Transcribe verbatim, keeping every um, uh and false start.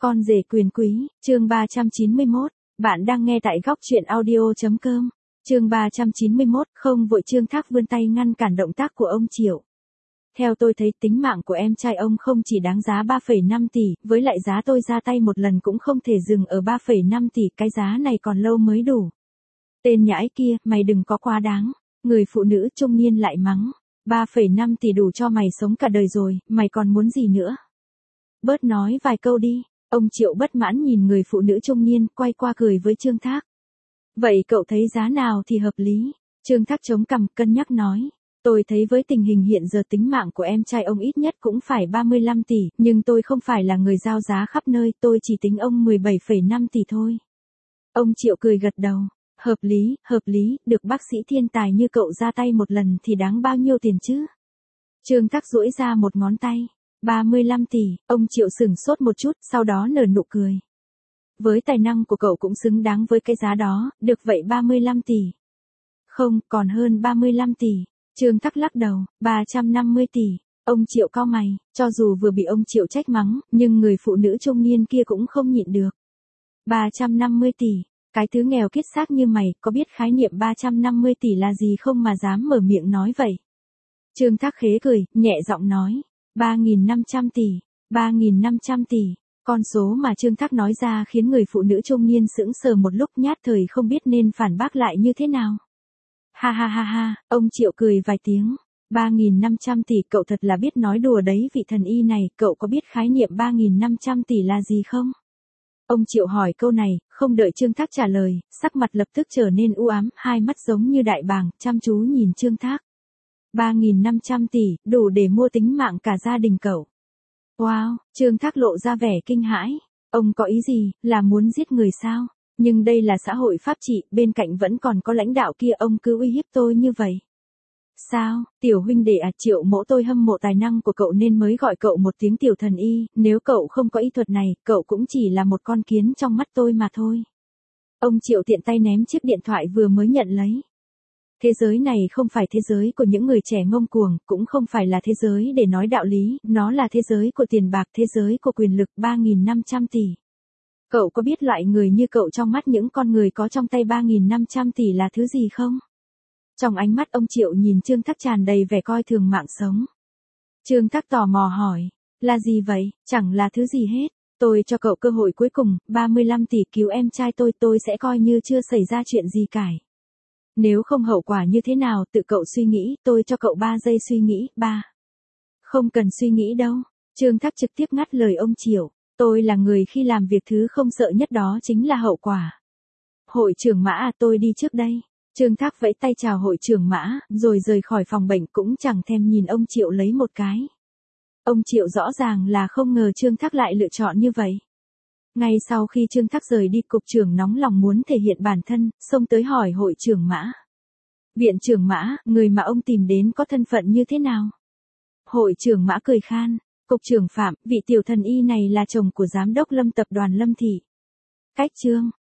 Con rể quyền quý, chương ba trăm chín mươi mốt. Bạn đang nghe tại góc truyện audio chấm com. Chương ba trăm chín mươi mốt, không vội. Trương Thác vươn tay ngăn cản động tác của ông Triệu. Theo tôi thấy tính mạng của em trai ông không chỉ đáng giá ba phẩy năm tỷ, với lại giá tôi ra tay một lần cũng không thể dừng ở ba phẩy năm tỷ, cái giá này còn lâu mới đủ. Tên nhãi kia, mày đừng có quá đáng. Người phụ nữ trung niên lại mắng. ba phẩy năm tỷ đủ cho mày sống cả đời rồi, mày còn muốn gì nữa? Bớt nói vài câu đi. Ông Triệu bất mãn nhìn người phụ nữ trung niên, quay qua cười với Trương Thác. Vậy cậu thấy giá nào thì hợp lý? Trương Thác chống cằm, cân nhắc nói. Tôi thấy với tình hình hiện giờ tính mạng của em trai ông ít nhất cũng phải ba mươi lăm tỷ, nhưng tôi không phải là người giao giá khắp nơi, tôi chỉ tính ông mười bảy phẩy năm tỷ thôi. Ông Triệu cười gật đầu. Hợp lý, hợp lý, được bác sĩ thiên tài như cậu ra tay một lần thì đáng bao nhiêu tiền chứ? Trương Thác duỗi ra một ngón tay. ba mươi lăm tỷ, ông Triệu sửng sốt một chút, sau đó nở nụ cười. Với tài năng của cậu cũng xứng đáng với cái giá đó, được vậy ba mươi lăm tỷ. Không, còn hơn ba mươi lăm tỷ. Trương Thác lắc đầu, ba trăm năm mươi tỷ. Ông Triệu cau mày, cho dù vừa bị ông Triệu trách mắng, nhưng người phụ nữ trung niên kia cũng không nhịn được. ba trăm năm mươi tỷ, cái thứ nghèo kiết xác như mày, có biết khái niệm ba trăm năm mươi tỷ là gì không mà dám mở miệng nói vậy? Trương Thác khế cười, nhẹ giọng nói. ba nghìn năm trăm tỷ, ba nghìn năm trăm tỷ, con số mà Trương Thác nói ra khiến người phụ nữ trung niên sững sờ một lúc, nhát thời không biết nên phản bác lại như thế nào. Ha ha ha ha, ông Triệu cười vài tiếng. ba nghìn năm trăm tỷ, cậu thật là biết nói đùa đấy vị thần y này, cậu có biết khái niệm ba nghìn năm trăm tỷ là gì không? Ông Triệu hỏi câu này, không đợi Trương Thác trả lời, sắc mặt lập tức trở nên u ám, hai mắt giống như đại bàng, chăm chú nhìn Trương Thác. ba nghìn năm trăm tỷ, đủ để mua tính mạng cả gia đình cậu. Wow, Trương Thác lộ ra vẻ kinh hãi. Ông có ý gì, là muốn giết người sao? Nhưng đây là xã hội pháp trị, bên cạnh vẫn còn có lãnh đạo kia, ông cứ uy hiếp tôi như vậy. Sao, tiểu huynh đệ à, Triệu mỗ tôi hâm mộ tài năng của cậu nên mới gọi cậu một tiếng tiểu thần y, nếu cậu không có y thuật này, cậu cũng chỉ là một con kiến trong mắt tôi mà thôi. Ông Triệu tiện tay ném chiếc điện thoại vừa mới nhận lấy. Thế giới này không phải thế giới của những người trẻ ngông cuồng, cũng không phải là thế giới để nói đạo lý, nó là thế giới của tiền bạc, thế giới của quyền lực. Ba nghìn năm trăm tỷ. Cậu có biết loại người như cậu trong mắt những con người có trong tay ba nghìn năm trăm tỷ là thứ gì không? Trong ánh mắt ông Triệu nhìn Trương Thác tràn đầy vẻ coi thường mạng sống. Trương Thác tò mò hỏi, là gì vậy? Chẳng là thứ gì hết. Tôi cho cậu cơ hội cuối cùng, ba mươi lăm tỷ cứu em trai tôi, tôi sẽ coi như chưa xảy ra chuyện gì cả. Nếu không hậu quả như thế nào tự cậu suy nghĩ, tôi cho cậu ba giây suy nghĩ. Ba. Không cần suy nghĩ đâu. Trương Thác trực tiếp ngắt lời ông Triệu. Tôi là người khi làm việc thứ không sợ nhất đó chính là hậu quả. Hội trưởng Mã à, tôi đi trước đây. Trương Thác vẫy tay chào hội trưởng Mã, rồi rời khỏi phòng bệnh, cũng chẳng thèm nhìn ông Triệu lấy một cái. Ông Triệu rõ ràng là không ngờ Trương Thác lại lựa chọn như vậy. Ngay sau khi Trương Thác rời đi, cục trưởng nóng lòng muốn thể hiện bản thân, xông tới hỏi hội trưởng Mã. Viện trưởng Mã, người mà ông tìm đến có thân phận như thế nào? Hội trưởng Mã cười khan. Cục trưởng Phạm, vị tiểu thần y này là chồng của giám đốc Lâm tập đoàn Lâm Thị. Cách chương.